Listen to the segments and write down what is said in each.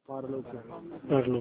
परलोक।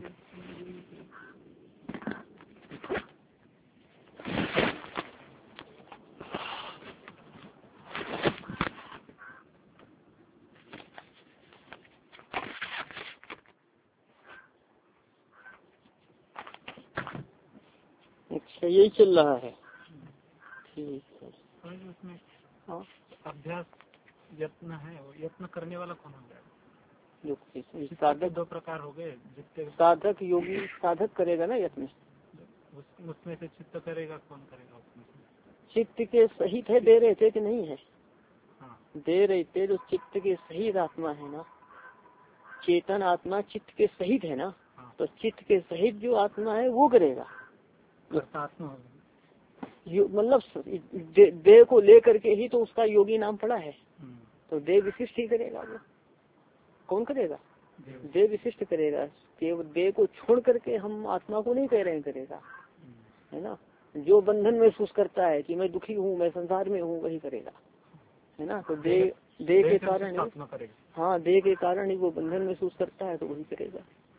अच्छा, यही चल रहा है। ठीक है। उसमें अभ्यास यत्न है, यत्न करने वाला कौन होगा? जो साधक, दो प्रकार हो गए। साधक योगी साधक करेगा ना यत्न, उसमें से चित्त करेगा, कौन करेगा उसमें? चित्त के सहित है, दे रहे थे कि नहीं है? हाँ। दे रहे थे, जो चित्त के सहित आत्मा है ना, चेतन आत्मा चित्त के सहित है ना। हाँ। तो चित्त के सहित जो आत्मा है वो करेगा, आत्मा मतलब देह को लेकर के ही तो उसका योगी नाम पड़ा है। तो देह विशिष्ट ही करेगा वो। कौन करेगा? देह विशिष्ट करेगा। केवल देह को छोड़ करके हम आत्मा को नहीं कह रहे हैं करेगा, है ना। जो बंधन महसूस करता है कि मैं दुखी हूँ, मैं संसार में हूँ, वही करेगा, है ना। तो देह के कारण, हाँ, देह के कारण ही वो बंधन महसूस करता है, तो वही करेगा।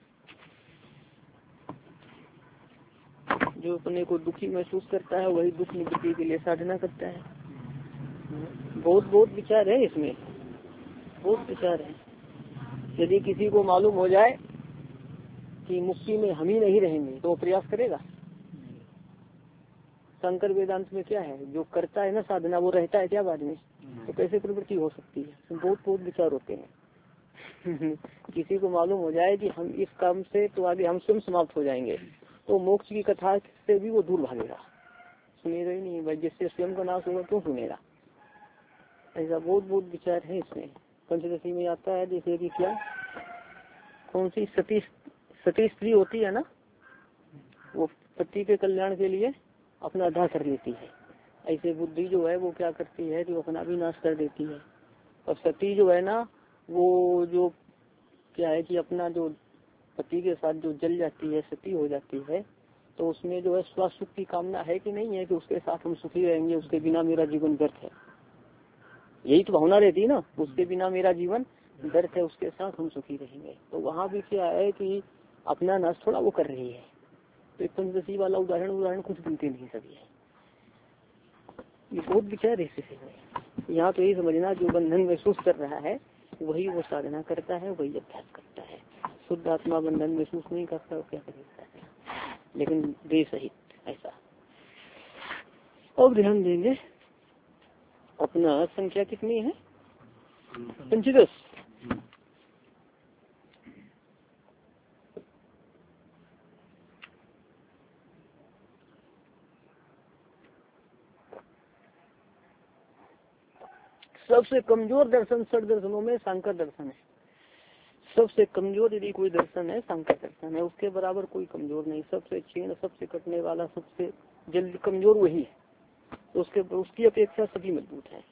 जो अपने को दुखी महसूस करता है वही दुख निवृत्ति के लिए साधना करता है। बहुत विचार है इसमें, बहुत विचार है। यदि किसी को मालूम हो जाए कि मुक्ति में हम ही नहीं रहेंगे तो वो प्रयास करेगा। शंकर वेदांत में क्या है, जो करता है ना साधना वो रहता है क्या बाद में? तो कैसे प्रवृत्ति हो सकती है? तो बहुत विचार होते हैं। किसी को मालूम हो जाए कि हम इस काम से तो आगे हम स्वयं समाप्त हो जाएंगे, तो मोक्ष की कथा से भी वो दूर भागेगा, सुनेगा ही नहीं। भाई जिससे स्वयं का नाश होगा क्यों सुनेगा? ऐसा बहुत विचार है इसमें। पंचदशी में आता है जैसे कि क्या, कौन सी सती स्त्री होती है ना, वो पति के कल्याण के लिए अपना दाह कर लेती है। ऐसे बुद्धि जो है वो क्या करती है, जो अपना भी नाश कर देती है। और सती जो है ना, वो जो क्या है कि अपना जो पति के साथ जो जल जाती है, सती हो जाती है, तो उसमें जो है स्वास्थ्य सुख की कामना है कि नहीं है कि उसके साथ हम सुखी रहेंगे, उसके बिना मेरा जीवन व्यर्थ है। यही तो भावना रहती है ना, उसके बिना मेरा जीवन व्यर्थ है, उसके साथ हम सुखी रहेंगे। तो वहाँ भी क्या है कि अपना नाश थोड़ा वो कर रही है। तो एक पंचदशी वाला उदाहरण कुछ मिलते नहीं सभी है। ये बहुत विचार है इससे। यहाँ तो यही समझना, जो बंधन महसूस कर रहा है वही वो साधना करता है, वही अभ्यास करता है। शुद्ध आत्मा बंधन महसूस नहीं करता, क्या करेगा? लेकिन देह सहित ऐसा। अब ध्यान देंगे, अपना संख्या कितनी है? 25। सबसे कमजोर दर्शन षड दर्शनों में सांकर दर्शन है। सबसे कमजोर यदि कोई दर्शन है सांकर दर्शन है, उसके बराबर कोई कमजोर नहीं। सबसे क्षीण, सबसे कटने वाला, सबसे जल्दी कमजोर वही है। उसकी अपेक्षा सभी मजबूत है,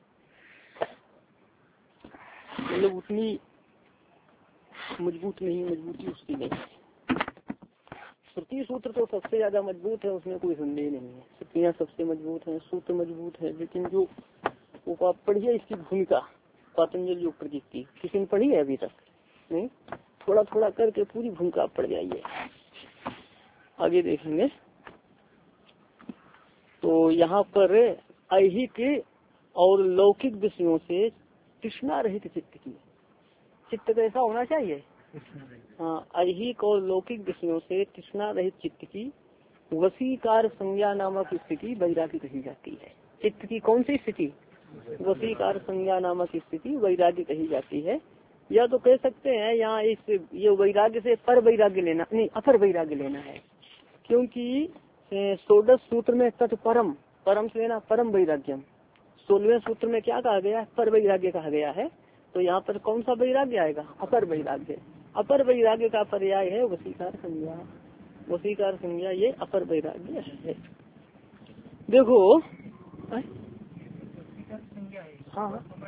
मतलब उतनी मजबूत नहीं, मजबूती उसकी नहीं है। श्रुति सूत्र तो सबसे ज्यादा मजबूत है, उसमें कोई संदेह नहीं है। श्रुतियाँ सबसे मजबूत है, सूत्र मजबूत है। लेकिन जो वो आप पढ़िए इसकी भूमिका, पातंजल योग प्रतीक, किसी ने पढ़ी है अभी तक? नहीं, थोड़ा करके पूरी भूमिका पढ़ जाइए, आगे देखेंगे। तो यहाँ पर ऐहिक और लौकिक विषयों से तृष्णा रहित चित्त की, चित्त कैसा होना चाहिए? हाँ, ऐहिक और लौकिक विषयों से तृष्णा रहित चित्त की वशीकार संज्ञा नामक स्थिति वैराग्य कही जाती है। चित्त की कौन सी स्थिति? वशीकार संज्ञा नामक स्थिति वैराग्य कही जाती है। या तो कह सकते हैं यहाँ ये वैराग्य से पर वैराग्य लेना नहीं, अपर वैराग्य लेना है। क्योंकि 16 सूत्र में तत्परम, परम से लेना परम वैराग्यम। 16वें सूत्र में क्या कहा गया? पर वैराग्य कहा गया है। तो यहाँ पर कौन सा वैराग्य आएगा? अपर वैराग्य। अपर वैराग्य का पर्याय है वशीकार संज्ञा। वशीकार संज्ञा ये अपर वैराग्य है। देखो हाँ,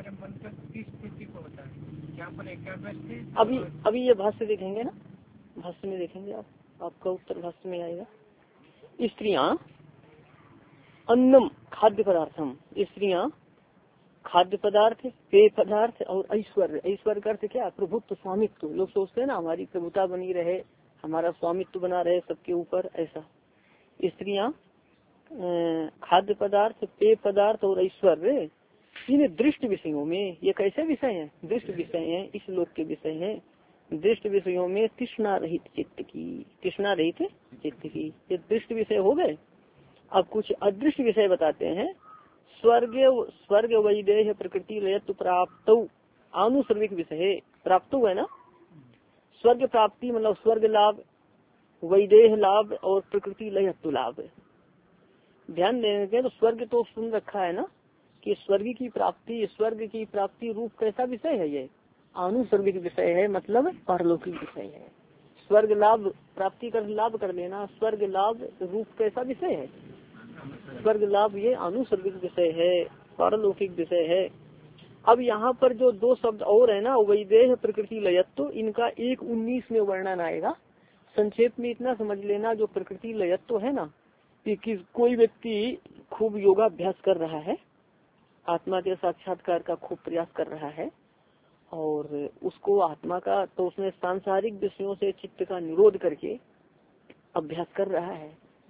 अभी ये भाष्य देखेंगे ना, भाष्य में देखेंगे आपका उत्तर भाष्य में आएगा। स्त्रियां अन्नम खाद्य पदार्थम, स्त्रियां खाद्य पदार्थ, पेय पदार्थ और ऐश्वर्य। ऐश्वर्य का अर्थ क्या? प्रभुत्व, स्वामित्व। लोग सोचते हैं ना हमारी प्रभुता बनी रहे, हमारा स्वामित्व बना रहे सबके ऊपर, ऐसा। स्त्रियां, खाद्य पदार्थ, पेय पदार्थ और ऐश्वर्य, इन दृष्ट विषयों में, ये कैसे विषय हैं? दृष्ट विषय हैं, इस लोक के विषय हैं। दृष्ट विषयों में तृष्णा रहित चित्त की, तृष्णा रहित चित्त की, ये दृष्ट विषय हो गए। अब कुछ अदृष्ट विषय बताते हैं। स्वर्ग वैदेह प्रकृति लयत्व प्राप्त आनुसर्विक विषय, प्राप्त है ना, स्वर्ग प्राप्ति मतलब स्वर्ग लाभ, वैदेह लाभ और प्रकृति लयत्व लाभ। ध्यान देंगे तो स्वर्ग तो सुन रखा है ना कि स्वर्ग की प्राप्ति रूप कैसा विषय है? ये आनुसर्विक विषय है, मतलब पारलौकिक विषय है। स्वर्ग लाभ प्राप्ति कर लाभ कर लेना, स्वर्ग लाभ रूप कैसा विषय है? स्वर्ग लाभ, ये आनुसर्विक विषय है, पारलौकिक विषय है। अब यहाँ पर जो दो शब्द और है ना, वैदेह प्रकृति लयत्व, इनका 1:19 में वर्णन आएगा। संक्षेप में इतना समझ लेना, जो प्रकृति लयत्व है ना, कि कोई व्यक्ति खूब योगाभ्यास कर रहा है, आत्मा के साक्षात्कार का खूब प्रयास कर रहा है, और उसको आत्मा का, तो उसने सांसारिक विषयों से चित्त का निरोध करके अभ्यास कर रहा है,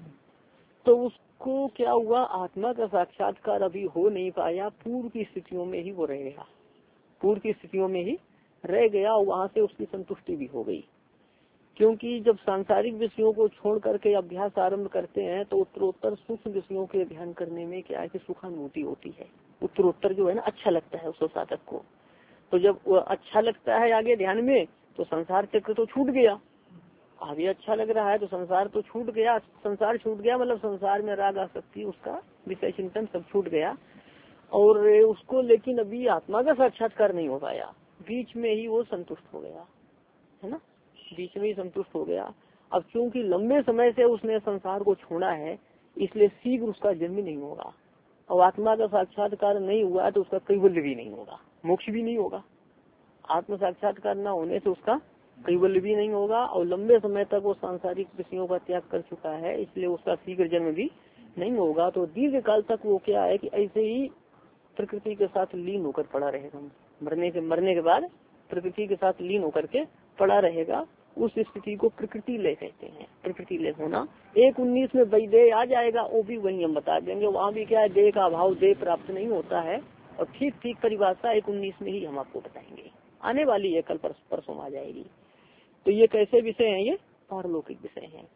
तो उसको क्या हुआ? आत्मा का साक्षात्कार अभी हो नहीं पाया, पूर्व की स्थितियों में ही वो रह गया, पूर्व की स्थितियों में ही रह गया, और वहाँ से उसकी संतुष्टि भी हो गई। क्योंकि जब सांसारिक विषयों को छोड़ करके अभ्यास आरंभ करते हैं तो उत्तरोत्तर सूक्ष्म विषयों के ध्यान करने में क्या है कि सुखानुभूति होती है। उत्तरोत्तर जो है ना, अच्छा लगता है उस साधक को। तो जब अच्छा लगता है आगे ध्यान में, तो संसार चक्र तो छूट गया। अभी अच्छा लग रहा है तो संसार तो छूट गया। संसार छूट गया मतलब संसार में राग आसक्ति, उसका विषय चिंतन सब छूट गया, और उसको लेकिन अभी आत्मा का साक्षात्कार नहीं हो पाया। बीच में ही वो संतुष्ट हो गया, है ना, बीच में ही संतुष्ट हो गया। अब क्योंकि लंबे समय से उसने संसार को छोड़ा है, इसलिए शीघ्र उसका जन्म नहीं होगा, और आत्मा का साक्षात्कार नहीं हुआ तो उसका कैवल्य भी नहीं होगा, मोक्ष भी नहीं होगा। आत्म साक्षात्कार न होने से उसका कैवल्य भी नहीं होगा, और लंबे समय तक वो सांसारिक विषयों का त्याग कर चुका है, इसलिए उसका शीघ्र जन्म भी नहीं होगा। तो दीर्घ काल तक वो क्या है कि ऐसे ही प्रकृति के साथ लीन होकर पड़ा रहेगा। मरने के बाद प्रकृति के साथ लीन होकर के पड़ा रहेगा। उस स्थिति को प्रकृति लय कहते हैं। प्रकृति लय होना 1:19 में वैदेह आ जाएगा, वो भी वही हम बता देंगे। वहाँ भी क्या है, देह का अभाव, देह प्राप्त नहीं होता है, और ठीक परिभाषा 1:19 में ही हम आपको बताएंगे। आने वाली है, कल परसों आ जाएगी। तो ये कैसे विषय हैं? ये पारलौकिक विषय हैं।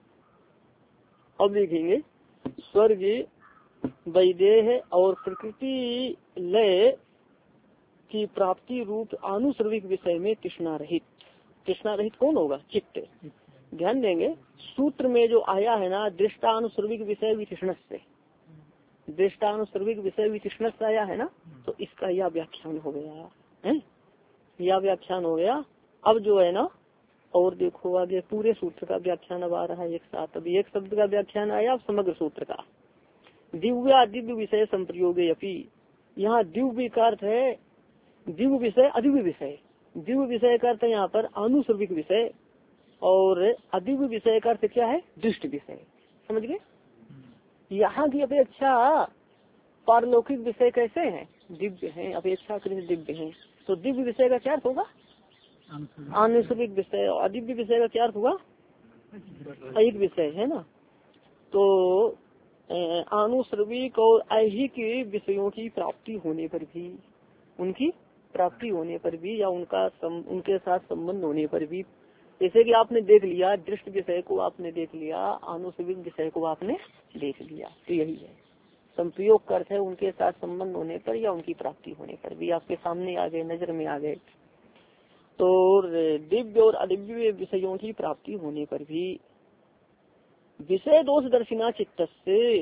अब देखेंगे स्वर्ग, वैदेह और प्रकृति लय की प्राप्ति रूप आनुसर्विक विषय में तृष्णा रहित। तृष्णा रहित कौन होगा? चित्त। ध्यान देंगे सूत्र में जो आया है ना, दृष्टानुसर्विक विषय वितृष्ण से, दृष्टानुसर्विक विषय वितृष्ण से आया है ना, तो इसका यह व्याख्यान हो गया है, यह व्याख्यान हो गया। अब जो है ना, और देखो आगे पूरे सूत्र का व्याख्यान अब आ रहा है एक साथ। अभी एक शब्द का व्याख्यान आया, अब समग्र सूत्र का। दिव्य दिव्य विषय संप्रयोगे अपि, यहाँ दिव्य का अर्थ है दिव्य विषय, अदिव्य विषय। दिव्य विषय का अर्थ है यहाँ पर आनुसर्विक विषय, और अदिव्य विषय का अर्थ क्या है? दृष्ट विषय। समझ गए? यहाँ की अपेक्षा पारलौकिक विषय कैसे हैं? दिव्य हैं, अपेक्षाकृत दिव्य हैं। तो दिव्य विषय का क्या अर्थ होगा? आनुसर्विक विषय। और अदिव्य विषय का क्या अर्थ हुआ? ऐहिक विषय, है ना। तो आनुसर्विक और ऐहिक विषयों की प्राप्ति होने पर भी, उनकी प्राप्ति होने पर भी, या उनके साथ संबंध होने पर भी, जैसे कि आपने देख लिया दृष्ट विषय को, आपने देख लिया आनुसर्विक विषय को, आपने देख लिया, तो यही है संप्रयोग का अर्थ है उनके साथ संबंध होने पर या उनकी प्राप्ति होने पर भी, आपके सामने आ गए, नजर में आ गए। तो दिव्य और अदिव्य विषयों की प्राप्ति होने पर भी विषय दोष दर्शिना चित्त से,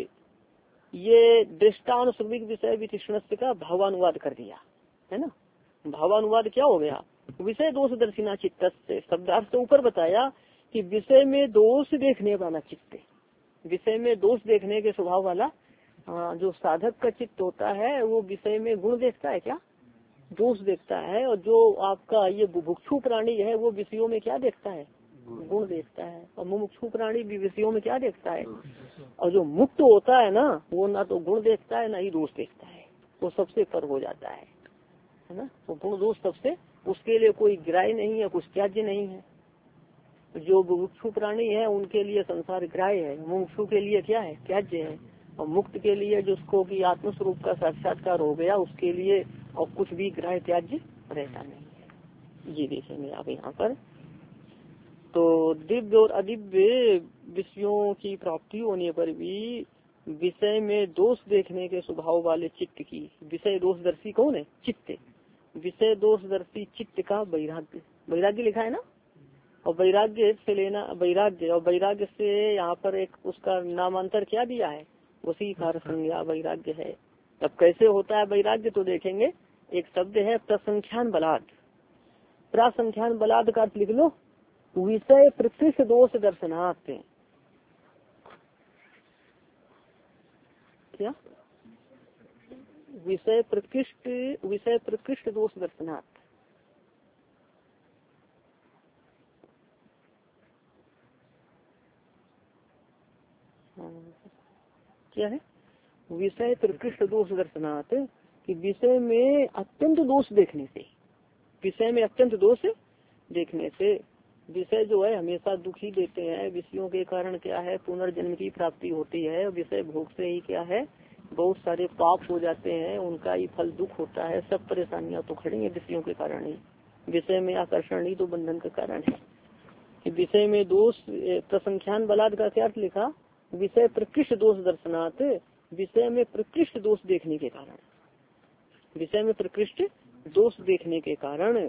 ये दृष्टानुसर्विक विषय वितृष्ण का भावानुवाद कर दिया है ना। भावानुवाद क्या हो गया? विषय दोष दर्शिना चित्त से, शब्दार्थ से ऊपर बताया कि विषय में दोष देखने वाला चित्त, विषय में दोष देखने के स्वभाव वाला जो साधक का चित्त होता है, वो विषय में गुण देखता है क्या? दोष देखता है। और जो आपका ये बुभुक्षु प्राणी है, वो विषयों में क्या देखता है? गुण देखता है। और मुमुक्षु प्राणी भी विषयों में क्या देखता है? और जो मुक्त होता है ना, वो ना तो गुण देखता है ना ही दोष देखता है। वो सबसे पर हो जाता है ना। तो गुण दोष सबसे, उसके लिए कोई ग्राह्य नहीं है, कुछ त्याज्य नहीं है। जो मुमुक्षु प्राणी है उनके लिए संसार ग्राह्य है, मुमुक्षु के लिए क्या है, त्याज्य है। और मुक्त के लिए जिसको कि आत्मस्वरूप का साक्षात्कार हो गया उसके लिए और कुछ भी ग्राह्य त्याज्य रहता नहीं है। ये देखेंगे आप यहाँ पर। तो दिव्य और अदिव्य विषयों की प्राप्ति होने पर भी विषय में दोष देखने के स्वभाव वाले चित्त की, विषय दोषदर्शी कौन है, चित्त, विषय दोषदर्शी चित्त का वैराग्य, वैराग्य लिखा है ना। और वैराग्य से लेना वैराग्य, और वैराग्य से यहाँ पर एक उसका नामांतर क्या दिया है, उसी कार संज्ञा वैराग्य है। तब कैसे होता है वैराग्य, तो देखेंगे। एक शब्द है प्रसंख्यान बलाद, प्रसंख्यान बलाद का अर्थ लिख लो, विषय प्रकृष्ट दोष दर्शनार्थ। क्या विषय प्रकृष्ट दोष दर्शनार्थ। क्या है, विषय प्रकृष्ट दोष दर्शनार्थ, कि विषय में अत्यंत दोष देखने से, विषय में अत्यंत दोष देखने से, विषय जो है हमेशा दुखी देते हैं, विषयों के कारण क्या है पुनर्जन्म की प्राप्ति होती है, विषय भोग से ही क्या है बहुत सारे पाप हो जाते हैं, उनका ही फल दुख होता है, सब परेशानियां तो खड़ी है विषयों के कारण ही। विषय में आकर्षण ही तो बंधन का कारण है। कि विषय में दोष, प्रसंख्यान बलाद का क्या अर्थ लिखा, विषय प्रकृष्ट दोष दर्शनार्थ, विषय में प्रकृष्ट दोष देखने के कारण, विषय में प्रकृष्ट दोष देखने के कारण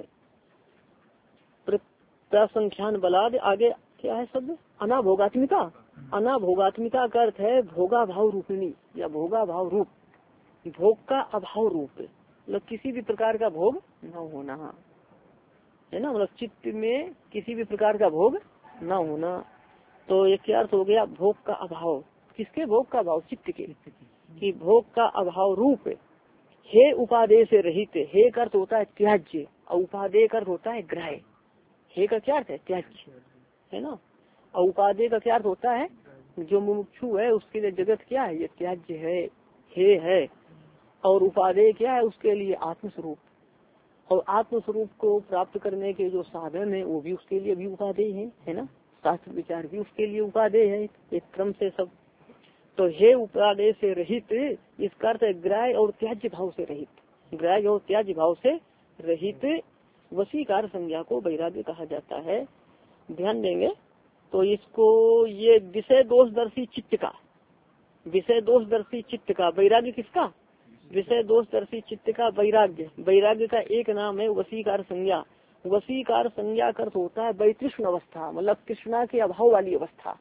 प्रसंख्यान बलाद। आगे क्या है शब्द, अनाभोगात्मिका, अनाभोगात्मिका का अर्थ है भोगा भाव रूपिणी या भोगा भाव रूप, भोग का अभाव रूप, मतलब किसी भी प्रकार का भोग न होना है ना, मतलब चित्त में किसी भी प्रकार का भोग न होना। तो ये क्या अर्थ हो गया, भोग का अभाव, किसके भोग का अभाव, चित्त के, कि भोग का अभाव रूप। हे उपादेय से रहित, हे का अर्थ होता है त्याज्य और उपादेय का अर्थ होता है ग्राह्य। हे का क्या अर्थ है, त्याज्य है ना, और उपादेय का क्या अर्थ होता है, जो मुमुक्षु है उसके लिए जगत क्या है, ये त्याज्य है, हे है। और उपादेय क्या है उसके लिए, आत्मस्वरूप, और आत्मस्वरूप को प्राप्त करने के जो साधन है वो भी उसके लिए भी उपादेय है ना, शास्त्र विचार भी उसके लिए उपादेय है, एक क्रम से सब। तो हे उपादेय से रहित, इसका अर्थ है ग्राह्य और त्याज्य भाव से रहित, ग्राह्य और त्याज्य भाव से रहित वशीकार संज्ञा को वैराग्य कहा जाता है। ध्यान देंगे तो इसको, ये विषय दोषदर्शी चित्त का, विषय दोषदर्शी चित्त का वैराग्य, किसका, विषय दोषदर्शी चित्त का वैराग्य। वैराग्य का एक नाम है वशीकार संज्ञा। वशीकार संज्ञा का अर्थ होता है वैतृष्ण अवस्था, मतलब कृष्णा के अभाव वाली अवस्था।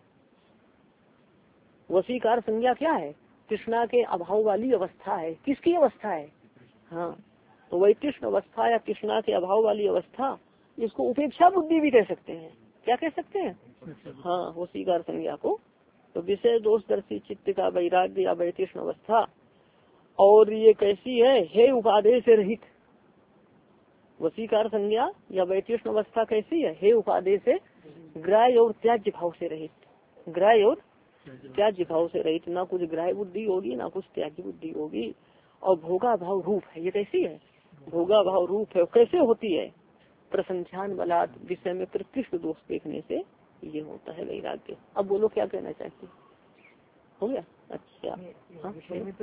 वशीकार संज्ञा क्या है, कृष्णा के अभाव वाली अवस्था है। किसकी अवस्था है, हाँ, तो वैतृष्ण अवस्था या कृष्णा के अभाव वाली अवस्था, इसको उपेक्षा बुद्धि भी कह सकते हैं। क्या कह सकते हैं, हाँ, वशीकार संज्ञा को। तो विषय दोषदर्शी चित्त का वैराग्य या वैतृष्ण अवस्था। और ये कैसी है, हे उपादेय से रहित, वशीकार संज्ञा या वैतृष्ण अवस्था कैसी है, हे उपादेय से, ग्राह्य और त्याज्य भाव से रहित, ग्राह्य और त्याज्य भाव से रहित, ना कुछ ग्राह्य बुद्धि होगी ना कुछ त्याज्य बुद्धि होगी। और भोगा भाव रूप है, ये कैसी है, भोगा भाव रूप है। कैसे होती है, प्रसंख्यान बलात्, विषय में प्रकृष्ट दोष देखने से ये होता है वैराग्य। अब बोलो क्या कहना चाहते हो गया। अच्छा, हाँ, तो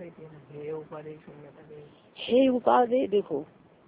हे उपादेय, देखो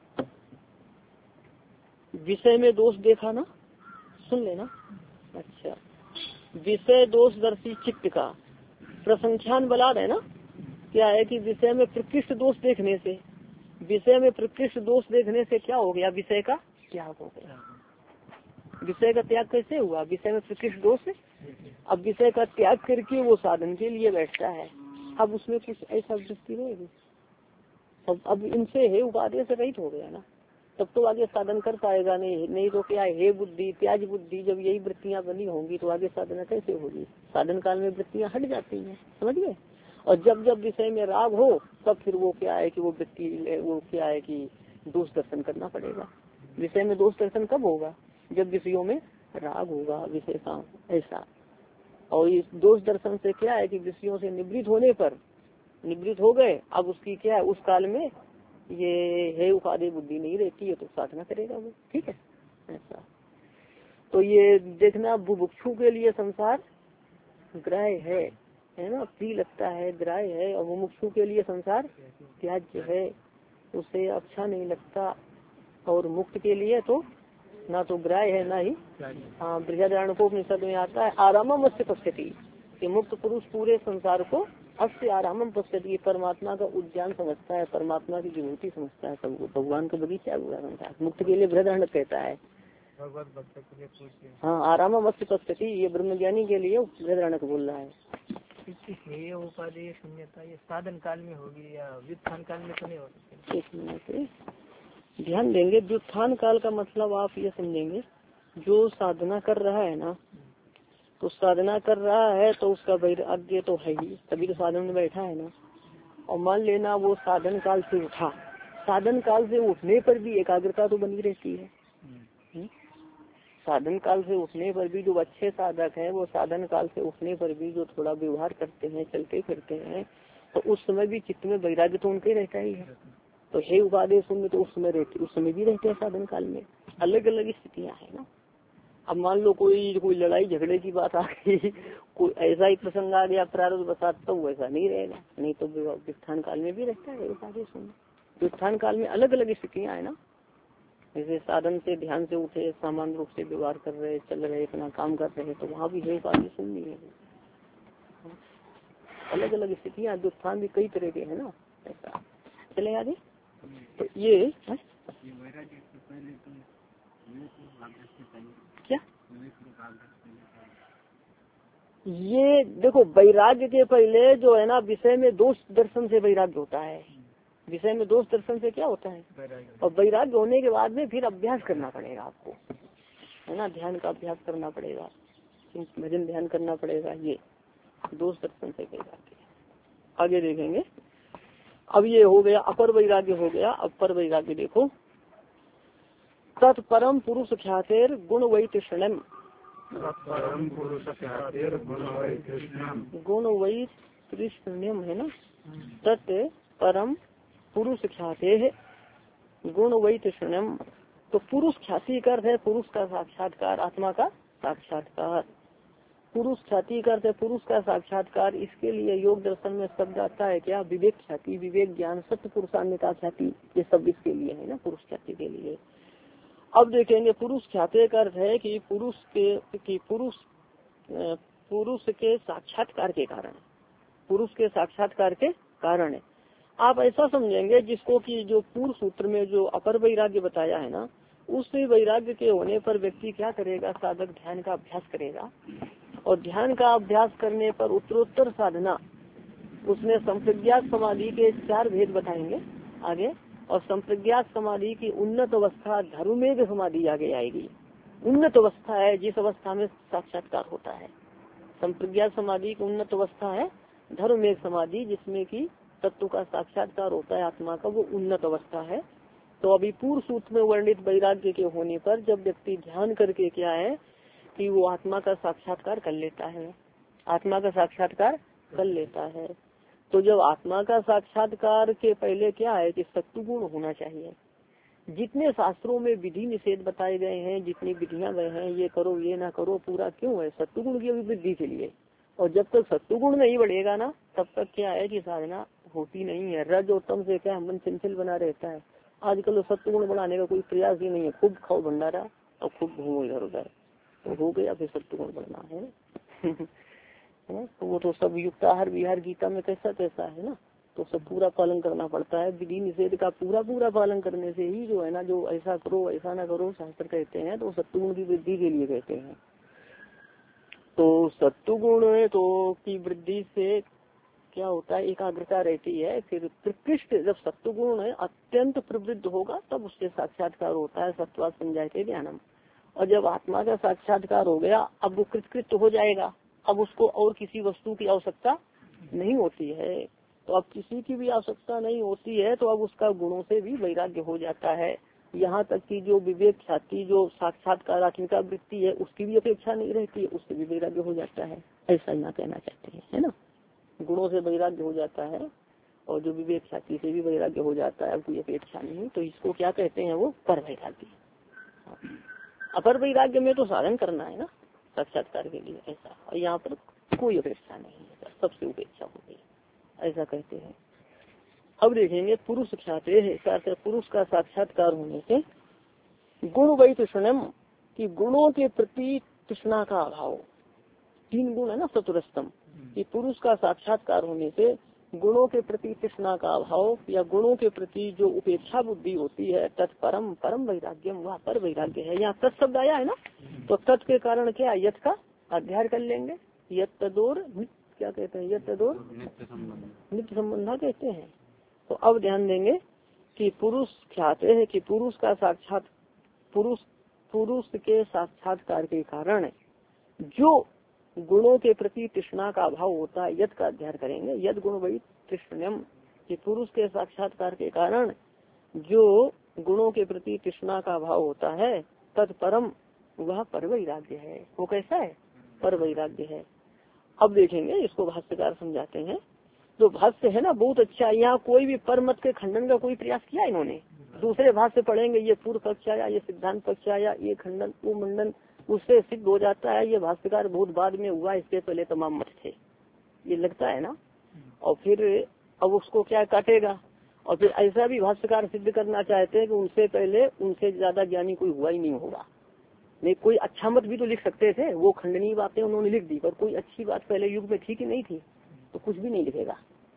विषय में दोष देखा ना, सुन लेना। अच्छा, विषय दोषदर्शी चित्त का प्रसंख्यान बलाद है ना, क्या है कि विषय में प्रकृष्ट दोष देखने से, विषय में प्रकृष्ट दोष देखने से क्या हो गया, विषय का त्याग हो गया। विषय का त्याग कैसे हुआ, विषय में प्रकृष्ट दोष। अब विषय का त्याग करके वो साधन के लिए बैठता है, अब उसमें कुछ ऐसा वृत्ति रहेगी। अब इनसे हे उपादेय से रहित हो गया ना, तब तो आगे साधन कर पाएगा नहीं तो क्या है, हे बुद्धि त्याज बुद्धि, जब यही वृत्तियां बनी होंगी तो आगे साधना कैसे होगी। साधन काल में वृत्तियां हट जाती हैं, समझ गए। और जब जब विषय में राग हो तब फिर वो क्या है कि वो वृत्ति, वो क्या है कि दोष दर्शन करना पड़ेगा। विषय में दोष दर्शन कब होगा, जब विषयों में राग होगा, विषय का ऐसा। और इस दोष दर्शन से क्या है कि विषयों से निवृत्त होने पर निवृत्त हो गए, अब उसकी क्या है, उस काल में ये है उपाधि बुद्धि नहीं रहती है, तो साधना करेगा वो। ठीक है, ऐसा। तो ये देखना, बुभुक्षु के लिए संसार ग्राह्य है ना, प्रिय लगता है, ग्राह्य है, और मुमुक्षु के लिए संसार त्याज्य है, उसे अच्छा नहीं लगता। और मुक्त के लिए तो ना तो ग्राह्य है ना ही, हाँ, बृहदारण्यकोपनिषद में आता है आरामम अस्य पश्यति, कि मुक्त पुरुष पूरे संसार को अस्य आरामम पश्यति, परमात्मा का उद्यान समझता है, परमात्मा की विभूति समझता है, सबको भगवान का बगीचा हुआ संसार। मुक्त के लिए बृहदारण्य कहता है, हाँ, आरामम अस्य पश्यति, ये ब्रह्मज्ञानी के लिए बृहदारण्य बोल रहा है। ये उपाधि शून्यता ये साधन काल में होगी या व्युत्थान काल में तो नहीं हो सकती? एक मिनट ध्यान देंगे, व्युत्थान काल का मतलब आप ये समझेंगे, जो साधना कर रहा है ना, तो साधना कर रहा है तो उसका वैराग्य तो है ही, तभी तो साधन में बैठा है ना। और मान लेना वो साधन काल से उठा, साधन काल से उठने पर भी एकाग्रता तो बनी रहती है। साधन काल से उठने पर भी जो अच्छे साधक हैं, वो साधन काल से उठने पर भी जो थोड़ा व्यवहार करते हैं, चलते फिरते हैं, तो उस समय भी चित्त में वैराग्य तो उनके रहता ही है। तो हे उपादेय शून्य, तो उस समय भी रहते हैं साधन काल में। अलग अलग स्थितियां है ना। अब मान लो कोई लड़ाई झगड़े की बात आ गई, कोई ऐसा ही प्रसंग आ गया प्रारब्ध बसात, तो वैसा नहीं रहेगा, नहीं तो व्युत्थान काल में भी रहता है उपादेय शून्य। व्युत्थान काल में अलग अलग स्थितियां है ना, जैसे साधन से ध्यान से उठे, सामान्य रूप से व्यवहार कर रहे, चल रहे, अपना काम कर रहे, तो वहाँ भी है उपाधि शून्य है। अलग अलग स्थितियाँ, व्युत्थान भी कई तरह के है ना, ऐसा। चले आगे, तो ये क्या, ये देखो, वैराग्य के पहले जो है ना, विषय में दोष दर्शन से वैराग्य होता है। विषय में दोष दर्शन से क्या होता है, और वैराग्य होने के बाद में फिर अभ्यास करना पड़ेगा आपको, है ना, ध्यान का अभ्यास करना पड़ेगा, भजन ध्यान करना पड़ेगा, ये दोष दर्शन से वैराग्य। आगे देखेंगे। अब ये हो गया अपर वैराग्य हो गया। अपर वैराग्य देखो, तत्परम पुरुष ख्यातेर गुण वैतृष्ण्यम, गुण वैतृष्ण्यम है ना, तत्परम पुरुष ख्याते है गुण वैतृष्ण्यम। तो पुरुष ख्याति का अर्थ है पुरुष का साक्षात्कार, आत्मा का साक्षात्कार। पुरुष ख्याति का अर्थ है पुरुष का साक्षात्कार। इसके लिए योग दर्शन में शब्द आता है क्या, विवेक ख्याति, विवेक ज्ञान, सत्य पुरुषान्यता ख्याति, ये सब इसके लिए है ना, पुरुष ख्याति के लिए। अब देखेंगे पुरुष ख्याति का अर्थ है कि पुरुष के साक्षात्कार के कारण, पुरुष के साक्षात्कार के कारण। आप ऐसा समझेंगे जिसको कि जो पूर्व सूत्र में जो अपर वैराग्य बताया है ना, उस वैराग्य के होने पर व्यक्ति क्या करेगा, साधक ध्यान का अभ्यास करेगा, और ध्यान का अभ्यास करने पर उत्तरोत्तर साधना, उसमें संप्रज्ञात समाधि के 4 भेद बताएंगे आगे, और संप्रज्ञात समाधि की उन्नत अवस्था धर्मेग समाधि आगे आएगी। उन्नत अवस्था है जिस अवस्था में साक्षात्कार होता है। संप्रज्ञात समाधि की उन्नत अवस्था है धर्मेग समाधि, जिसमें की तत्व का साक्षात्कार होता है, आत्मा का, वो उन्नत अवस्था है। तो अभी पूर्व सूत्र में वर्णित वैराग्य के होने पर जब व्यक्ति ध्यान करके क्या है कि वो आत्मा का साक्षात्कार कर लेता है, आत्मा का साक्षात्कार कर लेता है। तो जब आत्मा का साक्षात्कार के पहले क्या है कि सत्वगुण होना चाहिए। जितने शास्त्रों में विधि निषेध बताए गए हैं, जितनी विधियां गए हैं, ये करो ये ना करो, पूरा क्यों है, सत्वगुण की अभिवृद्धि के लिए। और जब तक सत्वगुण नहीं बढ़ेगा ना, तब तक क्या है कि साधना होती नहीं है। रज और तम से क्या मन चंचल बना रहता है। आजकल तो सत्वगुण बढ़ाने का कोई प्रयास ही नहीं है, खूब खाओ भंडारा और खूब घूमो इधर उधर, तो हो गया फिर सत्वगुण बढ़ना है। तो वो तो सब युक्ताहार विहार गीता में कैसा कैसा है ना, तो सब पूरा पालन करना पड़ता है। विधि निषेध का पूरा पालन करने से ही जो है ना, जो ऐसा करो ऐसा ना करो शास्त्र कहते हैं, तो सत्वगुण की वृद्धि के लिए कहते हैं। तो सत्वगुण तो की वृद्धि से क्या होता है, एकाग्रता रहती है। फिर प्रकृष्ट जब सत्वगुण अत्यंत प्रवृत्त होगा तब उससे साक्षात्कार होता है, सत्वा संजायते ज्ञानम। और जब आत्मा का साक्षात्कार हो गया, अब वो कृतकृत्य हो जाएगा, अब उसको और किसी वस्तु की आवश्यकता नहीं होती है। तो अब किसी की भी आवश्यकता नहीं होती है, तो अब उसका गुणों से भी वैराग्य हो जाता है। यहाँ तक कि जो विवेक ख्याति, जो साक्षात्कार आत्मिका वृत्ति है, उसकी भी अपेक्षा नहीं रहती है, उससे भी वैराग्य हो जाता है। ऐसा यहाँ कहना चाहते हैं, है ना, गुणों से वैराग्य हो जाता है। और जो विवेक ख्याति से भी वैराग्य हो जाता है, अब कोई अपेक्षा नहीं, तो इसको क्या कहते हैं, वो पर वैराग्य। अपर वैराग्य में तो साधन करना है ना साक्षात्कार के लिए ऐसा, और यहाँ पर कोई अपेक्षा नहीं है, सबसे उपेक्षा हो गई, ऐसा कहते हैं। अब देखेंगे पुरुष ख्याते है, पुरुष का साक्षात्कार होने से गुण वही तृष्णम की गुणों के प्रति तृष्णा का अभाव, 3 गुण है ना चतुरस्तम, कि पुरुष का साक्षात्कार होने से गुणों के प्रति तृष्णा का अभाव या गुणों के प्रति जो उपेक्षा बुद्धि होती है, तत्परम परम वैराग्यम, वह पर वैराग्य है। यहाँ तत् शब्द आया है ना, तो तत् के कारण क्या, यथ का अध्ययन कर लेंगे, यत तदोर क्या कहते हैं, यत तदोर नित्य संबंधा कहते हैं। तो अब ध्यान देंगे कि पुरुष ख्याते है कि पुरुष का साक्षात पुरुष के साक्षात्कार के कारण जो गुणों के प्रति तृष्णा का अभाव होता है, यद का अध्ययन करेंगे, यद गुण वही तृष्ण्यम, कि पुरुष के साक्षात्कार के कारण जो गुणों के प्रति तृष्णा का अभाव होता है, तत्परम वह पर वैराग्य है। वो कैसा है, पर वैराग्य है। अब देखेंगे इसको भाष्यकार समझाते हैं। जो भाष्य है ना बहुत अच्छा, यहाँ कोई भी पर मत के खंडन का कोई प्रयास किया इन्होंने। दूसरे भाष्य पढ़ेंगे, ये पूर्व पक्ष आया, ये सिद्धांत पक्ष आया, ये खंडन वो मंडन, उससे सिद्ध हो जाता है ये भाष्यकार बहुत बाद में हुआ, इसके पहले तमाम मत थे, ये लगता है ना। और फिर अब उसको क्या काटेगा, और फिर ऐसा भी भाष्यकार सिद्ध करना चाहते हैं कि उनसे पहले उनसे ज्यादा ज्ञानी कोई हुआ ही नहीं होगा। नहीं, कोई अच्छा मत भी तो लिख सकते थे, वो खंडनीय बातें उन्होंने लिख दी, पर कोई अच्छी बात पहले युग में थी कि नहीं थी, तो कुछ भी नहीं लिखेगा।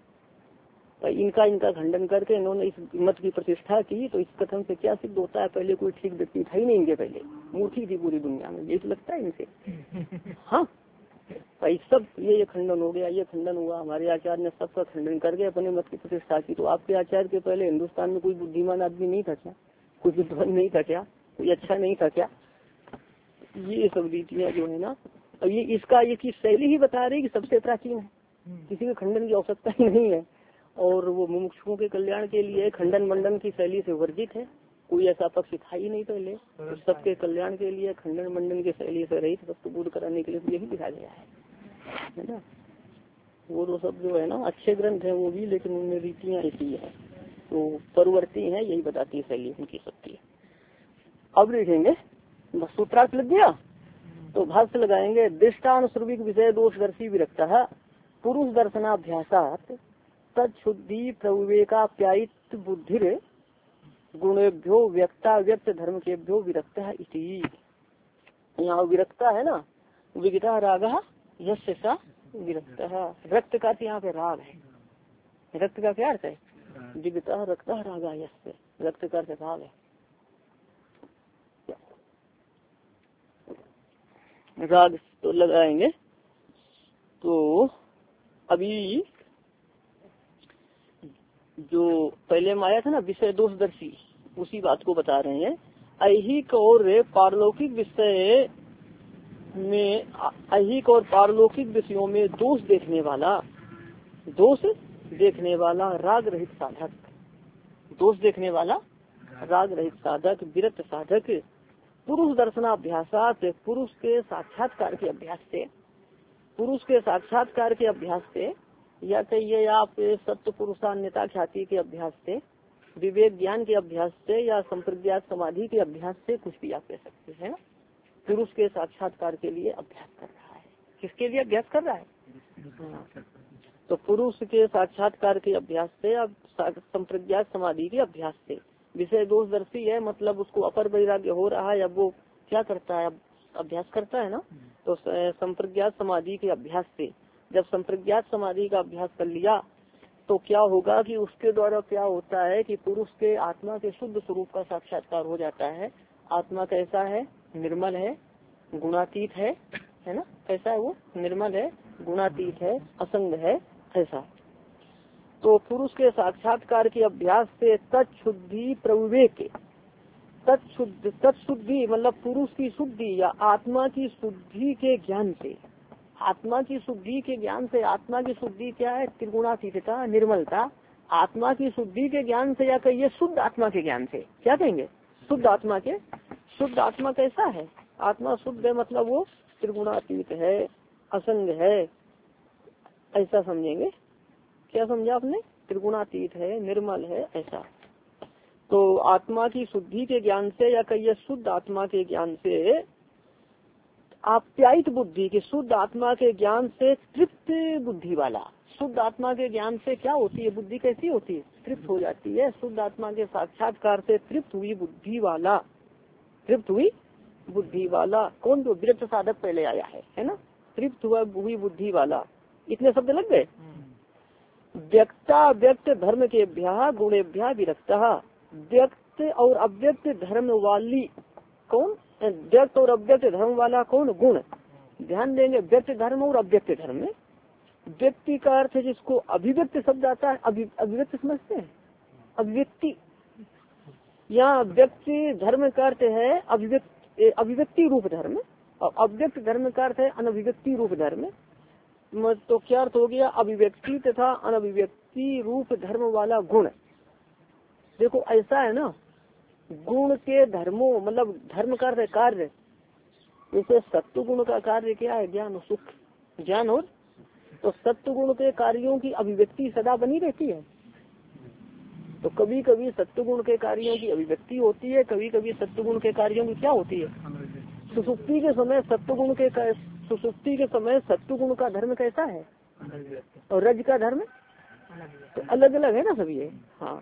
तो इनका खंडन करके इन्होंने इस मत की प्रतिष्ठा की, तो इस कथन से क्या सिद्ध होता है, पहले कोई ठीक व्यक्ति था ही नहीं इनके पहले, मूर्ति थी पूरी दुनिया में, ये तो लगता है इनसे। हाँ, भाई सब ये खंडन हो गया, ये खंडन हुआ, हमारे आचार्य ने सबका खंडन करके अपने मत की प्रतिष्ठा की। तो आपके आचार्य के पहले हिंदुस्तान में कोई बुद्धिमान आदमी नहीं था क्या, कोई विद्वान नहीं था क्या, कोई अच्छा नहीं था क्या? ये सब रीतियाँ जो है ना, और ये इसका ये की शैली ही बता रही कि सबसे प्राचीन है, किसी के खंडन की आवश्यकता ही नहीं है, और वो मुमुक्षुओं के कल्याण के लिए खंडन मंडन की शैली से वर्जित है, कोई ऐसा पक्ष था ही नहीं पहले। तो सबके कल्याण के लिए खंडन मंडन की शैली से रहित सबको बोध कराने के लिए यही लिखा गया है ना। वो तो सब जो है ना अच्छे ग्रंथ है वो भी, लेकिन उनमें रीतियाँ ऐसी है, तो परवर्ती है, यही बताती है शैली उनकी सबकी। अब देखेंगे सूत्रार्थ लग गया, तो भाष्य लगाएंगे। दृष्टानुश्रुविक विषय दोषदर्शी विरक्तः पुरुष दर्शनाभ्यासात तत्शुद्धि प्रविवेकाप्यायित बुद्धिर गुणेभ्यो व्यक्ता व्यक्त धर्म केभ्यो विरक्तः इति। यहाँ विरक्ता है ना, विगता राग यस्य सा विरक्तः, रक्त का यहाँ पे राग है, रक्त का क्या अर्थ है, विगता रक्तः रागा यस्य, रक्त का अर्थ राग है। राग तो लगाएंगे। तो अभी जो पहले में आया था ना विषय दोषदर्शी, उसी बात को बता रहे हैं। ऐहिक और पारलौकिक विषय में, ऐहिक और पारलौकिक विषयों में दोष देखने वाला राग रहित साधक, दोष देखने वाला राग रहित साधक, विरक्त साधक पुरुष दर्शनाभ्यासात, पुरुष के साक्षात्कार के अभ्यास से, पुरुष के साक्षात्कार के अभ्यास से, या कहिए आप सत्य पुरुषान्यता ख्याति के अभ्यास से, विवेक ज्ञान के अभ्यास से, या संप्रज्ञात समाधि के अभ्यास से, कुछ भी आप कह सकते हैं, पुरुष के साक्षात्कार के लिए अभ्यास कर रहा है। किसके लिए अभ्यास कर रहा है? तो पुरुष के साक्षात्कार के अभ्यास से, अब संप्रज्ञात समाधि के अभ्यास से। विषय दोषदर्शी है, मतलब उसको अपर वैराग्य हो रहा है, अब वो क्या करता है, अब अभ्यास करता है ना। तो संप्रज्ञात समाधि के अभ्यास से, जब संप्रज्ञात समाधि का अभ्यास कर लिया तो क्या होगा कि उसके द्वारा क्या होता है कि पुरुष के आत्मा के शुद्ध स्वरूप का साक्षात्कार हो जाता है। आत्मा कैसा है? निर्मल है, गुणातीत है ना। कैसा है वो? निर्मल है, गुणातीत है, असंग है, ऐसा। तो पुरुष के साक्षात्कार के अभ्यास से तत्शुद्धि प्रविवेक, तत्शुद्धि मतलब पुरुष की शुद्धि या आत्मा की शुद्धि के ज्ञान से, आत्मा की शुद्धि के ज्ञान से। आत्मा की शुद्धि क्या है? त्रिगुणातीतता, निर्मलता। आत्मा की शुद्धि के ज्ञान से, या कहिए शुद्ध आत्मा के ज्ञान से। क्या कहेंगे? शुद्ध आत्मा के। शुद्ध आत्मा कैसा है? आत्मा शुद्ध है मतलब वो त्रिगुणातीत है, असंग है, ऐसा समझेंगे। क्या समझा आपने? त्रिगुणातीत है, निर्मल है, ऐसा। तो आत्मा की शुद्धि के ज्ञान से या कहिए शुद्ध आत्मा के ज्ञान से, आप्यायित बुद्धि की शुद्ध आत्मा के ज्ञान से तृप्त बुद्धि वाला। शुद्ध आत्मा के ज्ञान से क्या होती है बुद्धि, कैसी होती है, तृप्त हो जाती है। शुद्ध आत्मा के साक्षात्कार से तृप्त हुई बुद्धि वाला, तृप्त हुई बुद्धि वाला कौन, जो विरक्त साधक पहले आया है ना, तृप्त हुई बुद्धि वाला। इतने शब्द लग गए। व्यक्ता व्यक्त धर्म के भ्या गुणेभ्या विरक्ता, व्यक्त और अव्यक्त धर्म वाली कौन, व्यक्त और अव्यक्त धर्म वाला कौन, गुण। ध्यान देंगे व्यक्त धर्म और अव्यक्त धर्म में। व्यक्ति का अर्थ जिसको अभिव्यक्त शब्द आता है, अभिव्यक्त समझते हैं, अभिव्यक्ति। यहाँ व्यक्ति धर्म का अर्थ है अभिव्यक्ति रूप धर्म, और अव्यक्त धर्म का अर्थ है अनभिव्यक्ति रूप धर्म। तो क्या अर्थ हो गया, अभिव्यक्ति तथा अनभिव्यक्ति रूप धर्म वाला गुण। देखो ऐसा है ना, गुण के धर्मों मतलब धर्म का अर्थ कार्य, जैसे सत्व गुण का कार्य क्या है, ज्ञान सुख, ज्ञान और, तो सत्व गुण के कार्यों की अभिव्यक्ति सदा बनी रहती है। तो कभी कभी सत्व गुण के कार्यों की अभिव्यक्ति होती है, कभी कभी सत्व गुण के कार्यों की क्या होती है, सुसुप्ति के समय सत्व गुण के, सुसुप्ति के समय सत्व गुण का धर्म कैसा है और रज का धर्म तो अलग अलग है ना सभी ये। हाँ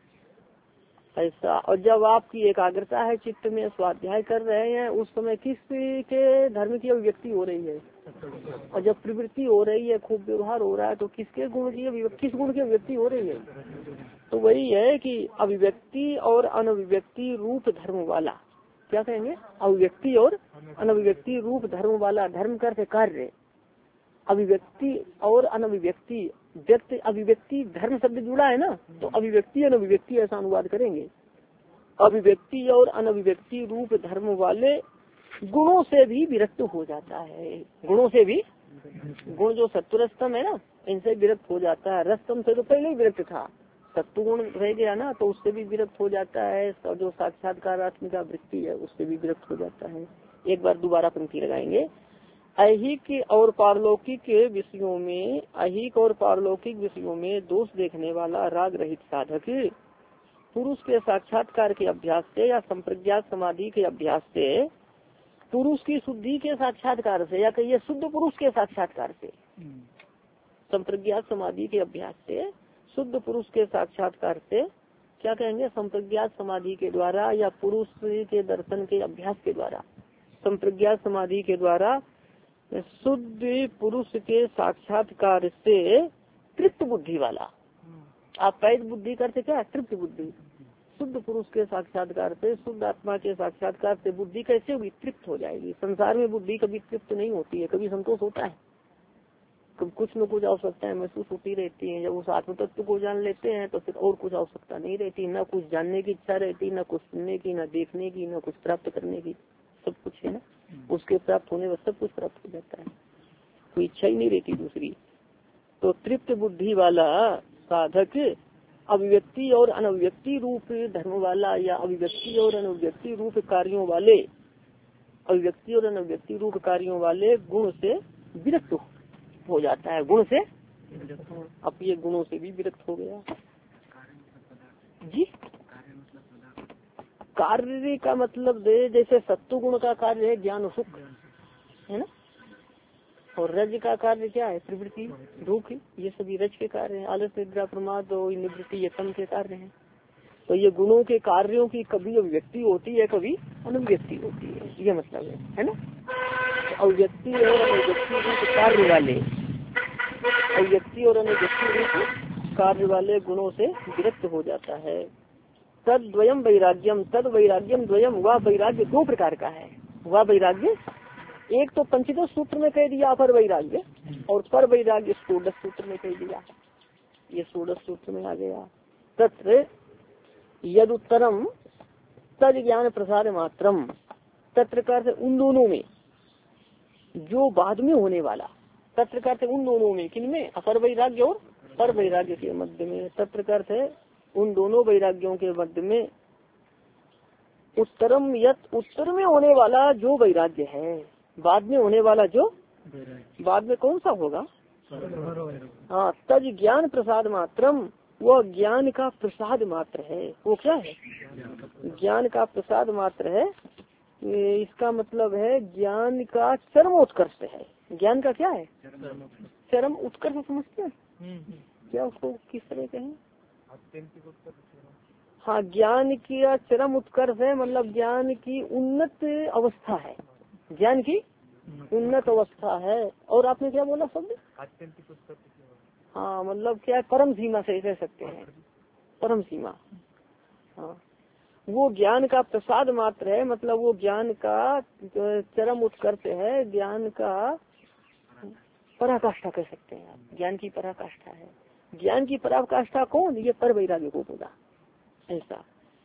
ऐसा। और जब आपकी एकाग्रता है चित्त में, स्वाध्याय कर रहे हैं, उस समय किस के धर्म की अभिव्यक्ति हो रही है, और जब प्रवृत्ति हो रही है, खूब व्यवहार हो रहा है, तो किसके गुण की, किस गुण की अभिव्यक्ति हो रही है। तो वही है कि अभिव्यक्ति और अनभिव्यक्ति रूप धर्म वाला, क्या कहेंगे, अभिव्यक्ति और अनभिव्यक्ति रूप धर्म वाला। धर्म करते कार्य, अभिव्यक्ति और अनभिव्यक्ति, व्यक्ति अभिव्यक्ति धर्म शब्द जुड़ा है ना, तो अभिव्यक्ति अनभिव्यक्ति ऐसा अनुवाद करेंगे। अभिव्यक्ति और अनभिव्यक्ति रूप धर्म वाले गुणों से भी विरक्त हो जाता है। गुणों से भी, गुण जो सत्वरस्तम है ना, इनसे विरक्त हो जाता है। रस्तम से तो पहले ही विरक्त था, सत्व गुण रह गया ना, तो उससे भी विरक्त हो जाता है। जो साक्षात्कारात्मिका वृत्ति है उससे भी विरक्त हो जाता है। एक बार दोबारा पंक्ति लगाएंगे। ऐहिक और पारलौकिक विषयों में, ऐहिक और पारलौकिक विषयों में दोष देखने वाला राग रहित साधक पुरुष के साक्षात्कार के अभ्यास से या संप्रज्ञात समाधि के अभ्यास से, पुरुष की शुद्धि के साक्षात्कार से या कहिए शुद्ध पुरुष के साक्षात्कार से, संप्रज्ञात समाधि के अभ्यास से, शुद्ध पुरुष के साक्षात्कार से, क्या कहेंगे, संप्रज्ञात समाधि के द्वारा या पुरुष के दर्शन के अभ्यास के द्वारा, संप्रज्ञात समाधि के द्वारा शुद्ध पुरुष के साक्षात्कार से तृप्त बुद्धि वाला। आप पैद बुद्धि करते क्या, तृप्त बुद्धि। शुद्ध पुरुष के साक्षात्कार से, शुद्ध आत्मा के साक्षात्कार से बुद्धि कैसे होगी, तृप्त हो जाएगी। संसार में बुद्धि कभी तृप्त नहीं होती है, कभी संतोष होता है, कभी कुछ न कुछ आवश्यकताएं महसूस होती रहती है। जब उस आत्म तत्व को जान लेते हैं तो फिर और कुछ आवश्यकता नहीं रहती, न कुछ जानने की इच्छा रहती, न कुछ सुनने की, न देखने की, न कुछ प्राप्त करने की, सब कुछ है ना, उसके प्राप्त होने में सब कुछ प्राप्त हो जाता है, कोई इच्छा ही नहीं रहती दूसरी। तो तृप्त बुद्धि वाला साधक अभिव्यक्ति और अनभिव्यक्ति रूप धर्म वाला या अभिव्यक्ति और अनभिव्यक्ति रूप कार्यों वाले, अभिव्यक्ति और अनभिव्यक्ति रूप कार्यों वाले गुण से विरक्त हो जाता है। गुण से, अब ये गुणों से भी विरक्त हो गया जी। कार्य का मतलब दे, जैसे सत्व गुण का कार्य है ज्ञान सुख, है ना, और रज का कार्य क्या है, प्रवृत्ति दुख, ये सभी रज के कार्य हैं। आलस निद्रा प्रमाद और निवृत्ति ये तम के कार्य हैं। तो ये गुणों के कार्यों की कभी अभिव्यक्ति होती है, कभी अनभिव्यक्ति होती है, ये मतलब है ना। तो अभिव्यक्ति और अनभिव्यक्ति रूप कार्य वाले, अभिव्यक्ति और अनभिव्यक्ति रूप कार्य वाले गुणों से विरक्त हो जाता है। तद द्वयम वैराग्यम, तद वैराग्यम द्वयम, वह वैराग्य दो प्रकार का है। वह वैराग्य एक तो पंचदश सूत्र में कह दिया पर वैराग्य, और पर वैराग्य षोडश सूत्र में कह दिया, ये षोडश सूत्र में आ गया। तत्र यद उत्तरम तद ज्ञान प्रसार मात्रम, तत्र का अर्थ उन दोनों में जो बाद में होने वाला, तत्र का अर्थ उन दोनों में, किनमें, अपर वैराग्य और पर वैराग्य के मध्य में। तत्र का अर्थ है उन दोनों वैराग्यों के मध्य में, उत्तरम यत, उत्तर में होने वाला जो वैराग्य है, बाद में होने वाला जो, बाद में कौन सा होगा, हाँ, तज ज्ञान प्रसाद मात्रम, वह ज्ञान का प्रसाद मात्र है। वो क्या है? ज्ञान का प्रसाद मात्र है। इसका मतलब है ज्ञान का चरम उत्कर्ष है। ज्ञान का क्या है? चरम उत्कर्ष समझते हैं क्या? उसको किस तरह कहें? हाँ, ज्ञान की चरम उत्कर्ष है, मतलब ज्ञान की उन्नत अवस्था है। ज्ञान की उन्नत अवस्था है। और आपने क्या बोला शब्द? हाँ, मतलब क्या, परम सीमा से कह सकते हैं, परम सीमा। हाँ, वो ज्ञान का प्रसाद मात्र है, मतलब वो ज्ञान का चरम उत्कर्ष है, ज्ञान का पराकाष्ठा कह सकते हैं आप। ज्ञान की पराकाष्ठा है। ज्ञान की पराकाष्ठा कौन? ये पर वैराग्य को बोला ऐसा।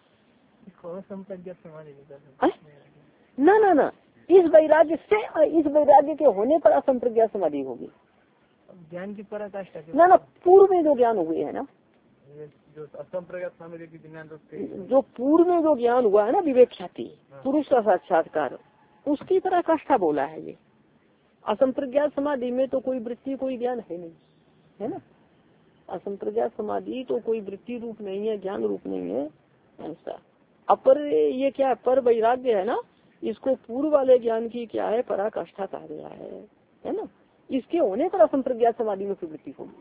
ना ना ना, इस वैराग्य से, इस वैराग्य के होने पर असंप्रज्ञात समाधि होगी। ज्ञान की पराकाष्ठा ना ना, पूर्व में जो ज्ञान हुए है ना, जो असंप्रज्ञात समाधि की ज्ञान, जो पूर्व में जो ज्ञान हुआ है ना, विवेक ख्याति, पुरुष का साक्षात्कार, उसकी पराकाष्ठा बोला है ये। असंप्रज्ञात समाधि में तो कोई वृत्ति, कोई ज्ञान है नहीं, है ना। असंप्रज्ञात समाधि तो कोई वृत्ति रूप नहीं है, ज्ञान रूप नहीं है ऐसा। अपर ये क्या, पर वैराग्य है ना, इसको पूर्व वाले ज्ञान की क्या है, पराकाष्ठा कहा गया है ना। इसके होने पर असंप्रज्ञात समाधि में प्रवृत्ति होगी।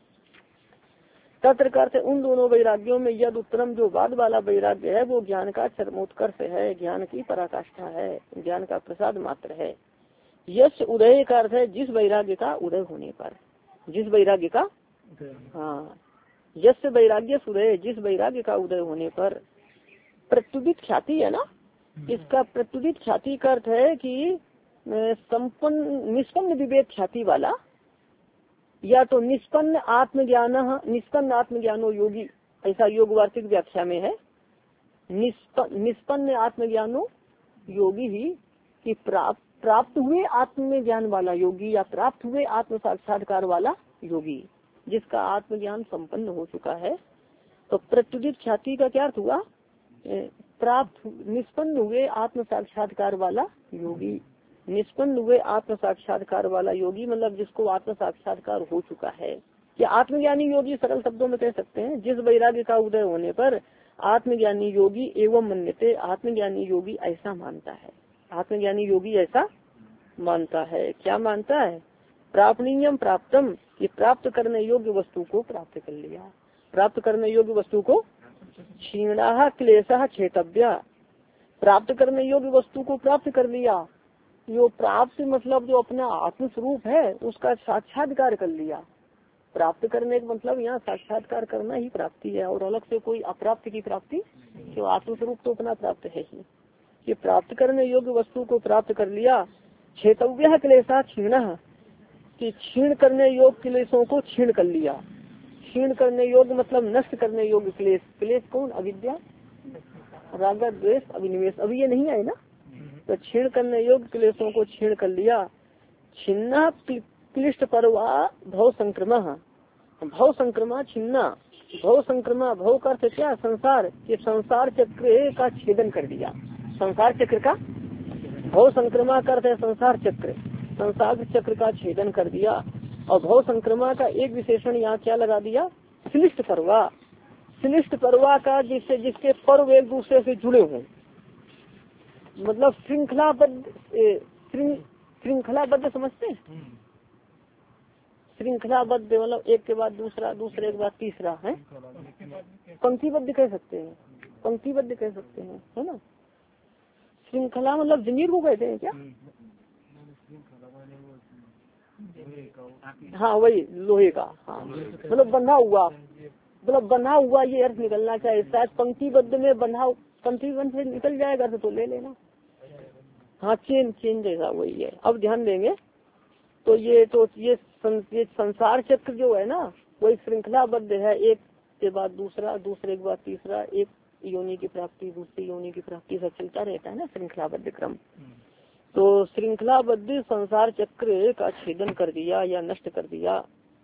तत्र करते उन दोनों वैराग्यों में यद उत्तरम, जो बाद वाला वैराग्य है, वो ज्ञान का चरमोत्कर्ष है, ज्ञान की पराकाष्ठा है, ज्ञान का प्रसाद मात्र है। यश उदय का अर्थ है जिस वैराग्य का उदय होने पर, जिस वैराग्य का, हाँ, यश वैराग्य उदय, जिस वैराग्य का उदय होने पर। प्रत्युदित ख्याति है ना, इसका प्रत्युदित ख्याति का अर्थ है कि संपन्न निष्पन्न विवेक ख्याति वाला, या तो निष्पन्न आत्मज्ञान, निष्पन्न आत्मज्ञानो योगी, ऐसा योग वार्तिक व्याख्या में है। निष्पन्न आत्मज्ञानो योगी ही, कि प्राप्त हुए आत्मज्ञान वाला योगी, या प्राप्त हुए आत्म साक्षात्कार वाला योगी, जिसका आत्मज्ञान संपन्न हो चुका है। तो प्रत्युदित ख्याति का क्या अर्थ हुआ? प्राप्त, निष्पन्न हुए आत्म साक्षात्कार वाला योगी। निष्पन्न हुए आत्म साक्षात्कार वाला योगी मतलब जिसको आत्म साक्षात्कार हो चुका है, या आत्मज्ञानी योगी सरल शब्दों में कह सकते हैं। जिस वैराग्य का उदय होने पर आत्मज्ञानी योगी एवं मन्यते, आत्मज्ञानी योगी ऐसा मानता है। आत्मज्ञानी योगी ऐसा मानता है। क्या मानता है? प्रापणीयम प्राप्तम, कि प्राप्त करने योग्य वस्तु को प्राप्त कर लिया। प्राप्त करने योग्य वस्तु को क्षीणा क्लेशा छेतव्या, प्राप्त करने योग्य वस्तु को प्राप्त कर लिया। जो प्राप्त मतलब जो अपना आत्म स्वरूप है उसका साक्षात्कार कर लिया। प्राप्त करने का मतलब यहाँ साक्षात्कार करना ही प्राप्ति है, और अलग से कोई अप्राप्त की प्राप्ति, जो आत्म स्वरूप तो अपना प्राप्त है ही। ये प्राप्त करने योग्य वस्तु को प्राप्त कर लिया। छेतव्य क्लेशा क्षीण, कि क्षीण करने योग्य क्लेशों को क्षीण कर लिया। क्षीण करने योग्य मतलब नष्ट करने योग्य क्लेश। क्लेश कौन? अविद्या, राग, द्वेष, अभिनिवेश। अभी ये नहीं आए ना, तो क्षीण करने योग्य क्लेशों को क्षीण कर लिया। छिन्ना क्लिष्ट परवा भव संक्रमा, भव संक्रमा छिन्ना, भव संक्रमा, भव का अर्थ क्या? संसार, ये संसार चक्र का छेदन कर दिया। संसार चक्र का, भव संक्रमा का अर्थ है संसार चक्र, संसार चक्र का छेदन कर दिया। और भव संक्रमा का एक विशेषण यहाँ क्या लगा दिया? श्लिष्ट परवा। श्लिष्ट परवा का जिसके पर्व एक दूसरे से जुड़े हों, मतलब श्रृंखलाबद्ध, श्रृंखलाबद्ध समझते हैं? श्रृंखलाबद्ध मतलब एक के बाद दूसरा, दूसरे के बाद तीसरा है। पंक्तिबद्ध कह सकते हैं, पंक्तिबद्ध कह सकते हैं, है ना। श्रृंखला मतलब जंजीर को कहते हैं क्या? हाँ वही लोहे का, हाँ मतलब बंधा हुआ, मतलब बंधा हुआ ये अर्थ निकलना चाहिए। शायद पंक्तिबद्ध में बंधा, पंक्तिबद्ध से निकल जाएगा तो ले लेना। हाँ चेन, चेन जैसा वही है। अब ध्यान देंगे तो ये संसार चक्र जो है ना वही श्रृंखलाबद्ध है, एक के बाद दूसरा, दूसरे के बाद तीसरा, एक योनि की प्राप्ति, दूसरी योनि की प्राप्ति, सब चलता रहता है ना श्रृंखलाबद्ध क्रम। तो श्रृंखलाबद्ध संसार चक्र का छेदन कर दिया या नष्ट कर दिया।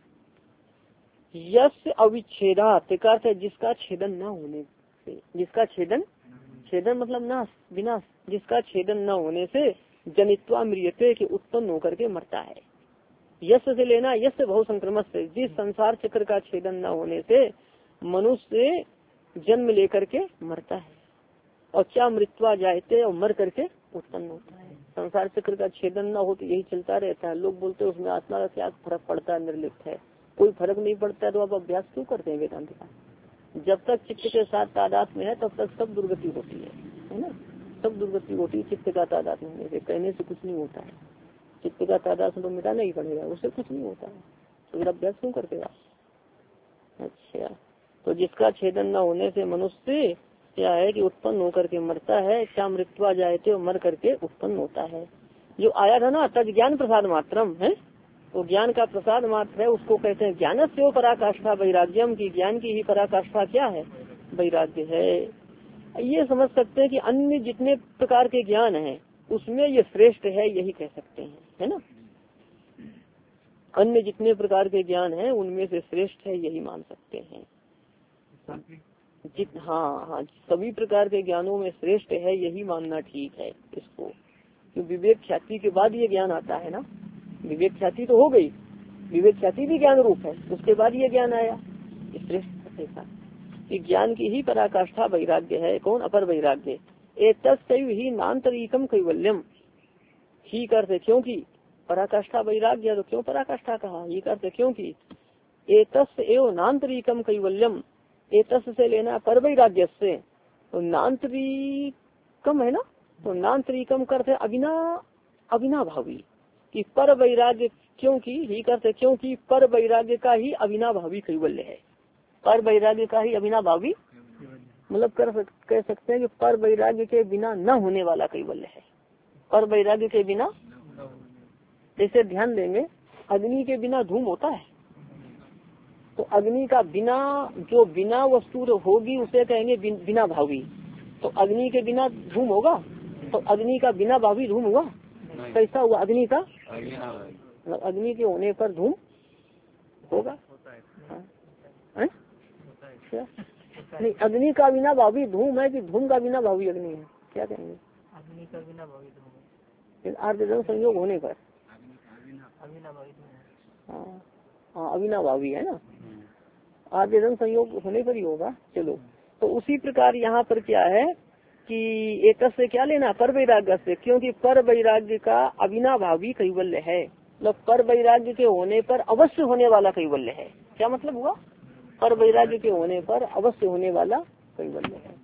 यश अविच्छेदात् का अर्थ है जिसका छेदन न होने से, जिसका छेदन, छेदन मतलब नाश, विनाश, जिसका छेदन न होने से जनित्वा मृत्यते के उत्पन्न होकर के मरता है। यश से लेना, यश भव संक्रमण से, जिस संसार चक्र का छेदन न होने से मनुष्य जन्म लेकर के मरता है, और क्या मृत्वा जायते, और मर करके उत्पन्न होता है। संसार चक्र का छेदन न हो तो यही चलता रहता है। लोग बोलते हैं उसमें आत्मा का क्या फर्क पड़ता है, निर्लिप्त है। कोई फर्क नहीं पड़ता है तो आप अभ्यास क्यों करते हैं वेदांत का? जब तक चित्त के साथ तादात्म्य में है तब तक सब दुर्गति होती है ना, सब दुर्गति होती है। चित्त का तादात्म्य होने से, कहने से कुछ नहीं होता है। चित्त का तादात्म्य तो मिटाना ही पड़ेगा, उससे कुछ नहीं होता है। तो फिर अभ्यास क्यों करते आप? अच्छा, तो जिसका छेदन न होने से मनुष्य क्या है कि उत्पन्न होकर के मरता है, क्या मृत्वा जायते और मर करके उत्पन्न होता है। जो आया था ना तद ज्ञान प्रसाद मात्रम है, तो ज्ञान का प्रसाद मात्र है, उसको कहते हैं ज्ञान से पराकाष्ठा वैराग्यम की। ज्ञान की ही पराकाष्ठा क्या है? वैराग्य है। ये समझ सकते हैं कि अन्य जितने प्रकार के ज्ञान हैं उसमें ये श्रेष्ठ है, यही कह सकते हैं, है ना। अन्य जितने प्रकार के ज्ञान हैं उनमें से श्रेष्ठ है, यही मान सकते हैं। हाँ, सभी प्रकार के ज्ञानों में श्रेष्ठ है, यही मानना ठीक है इसको। क्यों विवेक ख्याति के बाद ये ज्ञान आता है ना। विवेक ख्याति तो हो गई, विवेक ख्याति भी ज्ञान रूप है, उसके बाद ये ज्ञान आया। श्रेष्ठ ऐसा कि ज्ञान की ही पराकाष्ठा वैराग्य है। कौन? अपर वैराग्य। एतस्सैव ही नान्तरिकम कैवल्यम। ही करते क्योंकि पराकाष्ठा वैराग्य, तो क्यों पराकाष्ठा कहा? ही करते क्योंकि एतस् एव नान्तरिकम कैवल्यम। एतस् से लेना पर वैराग्य से, तो नान्तरिकम है ना, तो नान्तरिकम करते अविनाभावी कि पर वैराग्य, क्योंकि ही करते क्योंकि पर वैराग्य का ही अविनाभावी कैवल्य है। पर वैराग्य का ही अविनाभावी मतलब कह सकते हैं कि पर वैराग्य के बिना न होने वाला कैवल्य है। पर वैराग्य के बिना, जैसे ध्यान देंगे अग्नि के बिना धूम होता है, तो अग्नि का बिना, जो बिना वस्तु होगी उसे कहेंगे बिना भावी। तो अग्नि के बिना धूम होगा, तो अग्नि का बिना भावी धूम हुआ, कैसा हुआ? अग्नि का मतलब अग्नि के होने पर धूम होगा। हाँ? नहीं, अग्नि का बिना भावी धूम है कि धूम का बिना भावी अग्नि है? क्या कहेंगे? अग्नि का बिना भावी धूम है, आर्द्र संयोग होने पर हाँ अविनाभावी है ना, आर्द्र संयोग होने पर ही होगा। चलो, तो उसी प्रकार यहाँ पर क्या है कि एक से क्या लेना? पर वैराग्य से, क्योंकि पर वैराग्य का अविनाभावी कैवल्य है। मतलब पर वैराग्य के होने पर अवश्य होने वाला कैवल्य है। क्या मतलब हुआ? पर वैराग्य के होने पर अवश्य होने वाला कैवल्य है।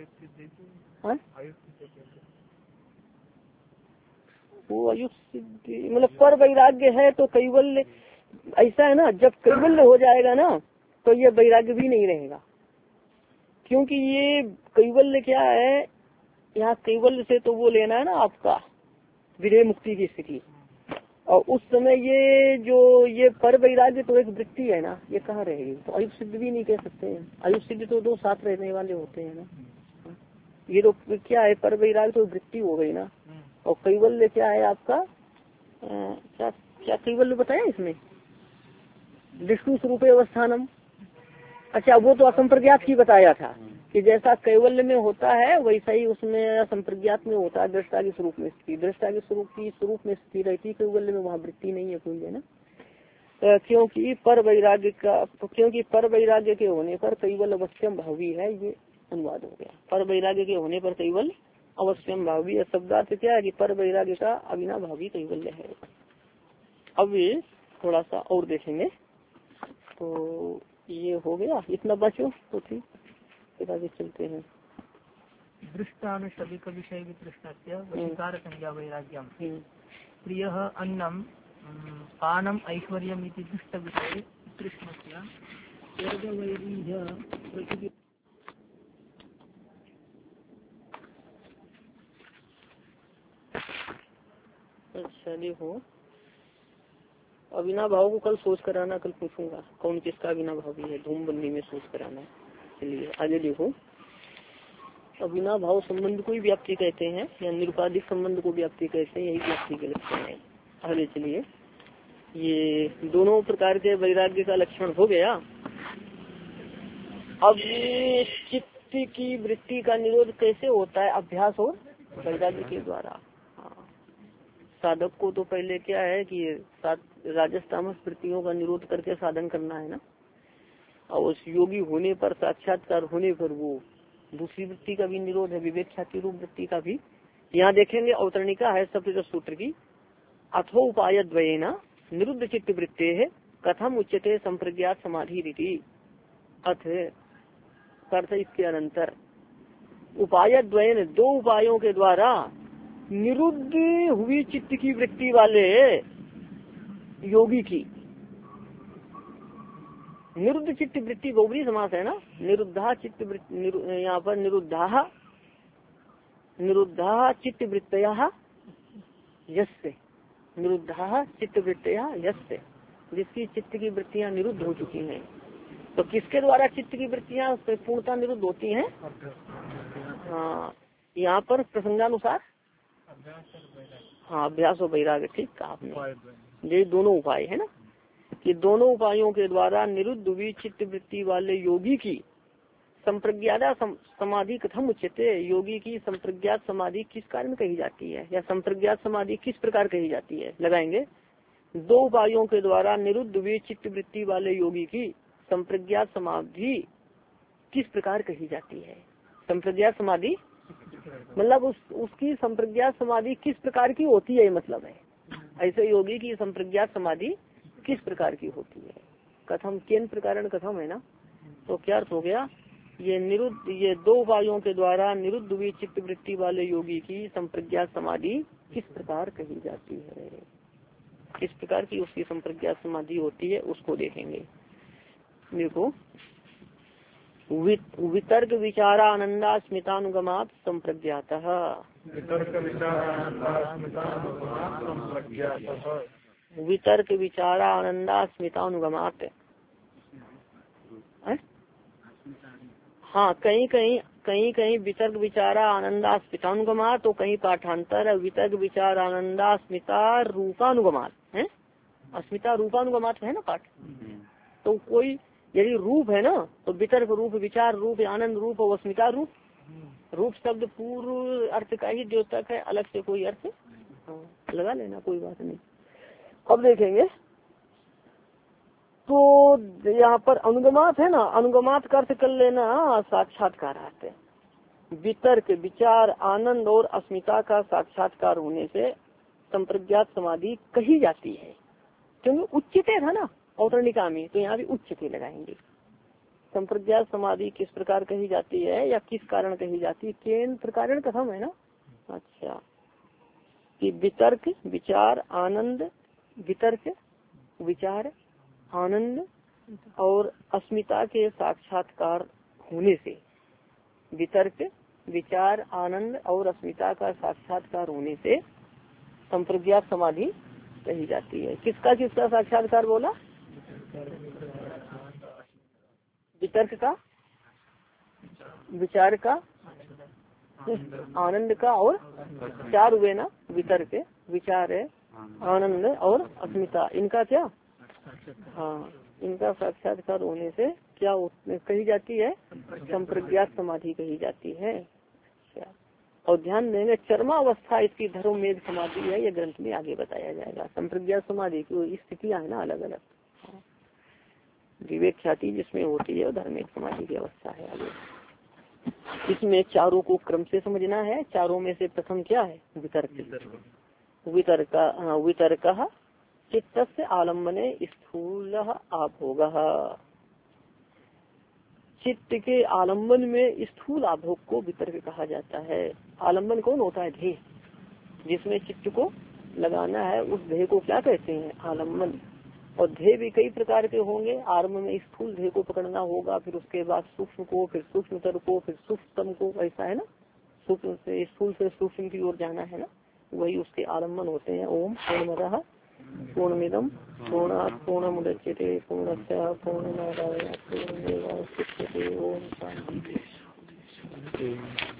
वो आयुष सिद्धि मतलब पर वैराग्य है तो कैवल्य ऐसा है ना। जब कैवल्य हो जाएगा ना तो ये वैराग्य भी नहीं रहेगा, क्योंकि ये कैवल्य क्या है, यहाँ कैवल्य से तो वो लेना है ना आपका विदेह मुक्ति की स्थिति। और उस समय ये पर वैराग्य तो एक वृत्ति है ना, ये कहाँ रहेगी? तो आयुष सिद्ध भी नहीं कह सकते हैं। आयुष सिद्ध तो दो साथ रहने वाले होते हैं ना। ये तो क्या है, पर वैराग्य तो वृत्ति हो गई ना, और कैवल्य क्या है आपका? क्या क्या कैवल्य बताया इसमें? विष्णु स्वरूपे अवस्थानम। अच्छा, वो तो असंप्रज्ञात की बताया था कि जैसा कैवल्य में होता है वैसा ही उसमें असंप्रज्ञात में होता है। दृष्टा के स्वरूप में स्थिति, दृष्टा के स्वरूप में स्थिति रहती है कैवल्य में, वहाँ वृत्ति नहीं है कोई, है ना। क्योंकि पर वैराग्य के होने पर कैवल अवश्यम भावी है, ये अनुवाद हो गया। पर वैराग्य के होने पर कैवल अवश्यम भावी। शब्दार्थ क्या है कि पर वैराग्य का अविना भावी कैवल्य है। अब ये थोड़ा सा और देखेंगे, तो ये हो गया, इतना बचो तो ठीक, फिर आगे चलते हैं। दृष्टानुशबिक विषय वितृष्णस्य वशीकार संज्ञा वैराग्यम प्रियः अन्नम पानम ऐश्वर्यम इति दृष्ट विषय तृष्णस्य स्वर्गवैरीह प्रकृति। अच्छा देखो, अविना भाव को कल सोच कराना, कल पूछूंगा कौन किसका अविना भावी है, धूम बंदी में सोच कराना। चलिए आगे देखो, अविना भाव संबंध को ही व्याप्ति कहते हैं या निरुपाधिक संबंध को व्याप्ति कहते हैं, यही व्याप्ति के लक्षण है। आगे चलिए, ये दोनों प्रकार के वैराग्य का लक्षण हो गया। अब चित्त की वृत्ति का निरोध कैसे होता है? अभ्यास और वैराग्य के द्वारा। साधक को तो पहले क्या है कि राजस तामस वृत्तियों का निरोध करके साधन करना है ना। और उस योगी होने पर, साक्षात्कार होने पर वो दूसरी वृत्ति का भी निरोध है, विवेक ख्याति रूप वृत्ति का भी। यहाँ देखेंगे अवतरणिका है सप्तदश सूत्र की। अथो उपाय द्वयेन निरुद्ध चित्त वृत्ते है कथम उच्यते संप्रज्ञात समाधि रीति। अथ अर्थ इसके अनंतर उपाय द्वयन, दो उपायों के द्वारा निरुद्ध हुई चित्त की वृत्ति वाले योगी की, निरुद्ध चित्त वृत्ति बहुब्री समास है ना, निरुद्धा चित्त वृत्ति, यहाँ पर निरुद्धा चित्त वृत्तया यस्य, निरुद्धा चित्त वृत्तया यस्य, जिसकी चित्त की वृत्तियाँ निरुद्ध हो चुकी हैं। तो किसके द्वारा चित्त की वृत्तियाँ पूर्णता निरुद्ध होती हैं? हाँ, यहाँ पर प्रसंगानुसार हाँ अभ्यास और वैराग्य, ठीक कहा आपने। ये दोनों उपाय है ना, कि दोनों उपायों के द्वारा निरुद्ध हुई चित्त वृत्ति वाले योगी की संप्रज्ञाता समाधि कथम उच्यते, योगी की संप्रज्ञात समाधि किस कारण कही जाती है, या संप्रज्ञात समाधि किस प्रकार कही जाती है। लगाएंगे, दो उपायों के द्वारा निरुद्ध हुई चित्त वृत्ति वाले योगी की संप्रज्ञात समाधि किस प्रकार कही जाती है। संप्रज्ञात समाधि मतलब उसकी संप्रज्ञात समाधि किस प्रकार की होती है, मतलब है ऐसे योगी की संप्रज्ञात समाधि किस प्रकार की होती है। कथम केन प्रकार कथम है ना, तो क्या अर्थ हो गया, ये निरुद्ध, ये दो उपायों के द्वारा निरुद्ध हुई चित्त वृत्ति वाले योगी की संप्रज्ञात समाधि किस प्रकार कही जाती है, किस प्रकार की उसकी संप्रज्ञात समाधि होती है, उसको देखेंगे। देखो, वितर्क विचारा आनंदा स्मितानुगमात संप्रज्ञात, वितर्क विचारा आनंदा स्मितानुगमात। हाँ, कहीं वितर्क विचारा आनंदा स्मितानुगमात, तो कहीं पाठांतर वितर्क विचार आनंदा स्मिता रूपानुगमात है, अस्मिता रूपानुगमात है ना पाठ। तो कोई यदि रूप है ना, तो वितर्क रूप, विचार रूप, आनंद रूप और अस्मिता रूप। रूप शब्द पूर्व अर्थ का ही द्योतक है, अलग से कोई अर्थ लगा लेना, कोई बात नहीं। अब देखेंगे, तो यहाँ पर अनुगमात है ना, अनुगमात का अर्थ कर लेना साक्षात्कार आते। वितर्क विचार आनंद और अस्मिता का साक्षात्कार होने से संप्रज्ञात समाधि कही जाती है, क्योंकि उच्चते था ना औतरणिका में, तो यहाँ भी उच्चते लगाएंगे। संप्रज्ञात समाधि किस प्रकार कही जाती है या किस कारण कही जाती है, केन प्रकार कथम है ना। अच्छा, कि वितर्क विचार आनंद, वितर्क विचार आनंद और अस्मिता के साक्षात्कार होने से, वितर्क विचार आनंद और अस्मिता का साक्षात्कार होने से संप्रज्ञात समाधि कही जाती है। किसका किसका साक्षात्कार बोला, वितर्क का, विचार का, आनंद का, और चार हुए ना, वितर्क विचार आनंद और अस्मिता, इनका क्या, हाँ इनका साक्षात्कार होने से क्या कही जाती है, संप्रज्ञात समाधि कही जाती है। और ध्यान देंगे, चरमावस्था इसकी धर्ममेध समाधि है, ये ग्रंथ में आगे बताया जाएगा। संप्रज्ञात समाधि की स्थितियां है ना अलग अलग, विवेक ख्याति जिसमें होती है, धर्मेध समाधि की अवस्था है आगे। इसमें चारों को क्रम से समझना है। चारों में से प्रथम क्या है, वितर्क। वितर्क चित्त से आलम्बने स्थूल आभोग, चित्त के आलम्बन में स्थूल आभोग को वितर्क कहा जाता है। आलम्बन कौन होता है, ध्येय, जिसमें चित्त को लगाना है, उस ध्येय को क्या कहते हैं, आलम्बन। और ध्येय भी कई प्रकार के होंगे। आरंभ में स्थूल ध्येय को पकड़ना होगा, फिर उसके बाद सूक्ष्म को, फिर सूक्ष्मतर को, फिर सूक्ष्मतम को, ऐसा है ना, सूक्ष्म से स्थूल से सूक्ष्म की ओर जाना है ना, वही उसके आलम्बन होते हैं। ओम पूर्णमदः पूर्णमिदं पूर्णात् पूर्णमुदच्यते पूर्णस्य पूर्णमादाय पूर्णमेवावशिष्यते। ओम शांति।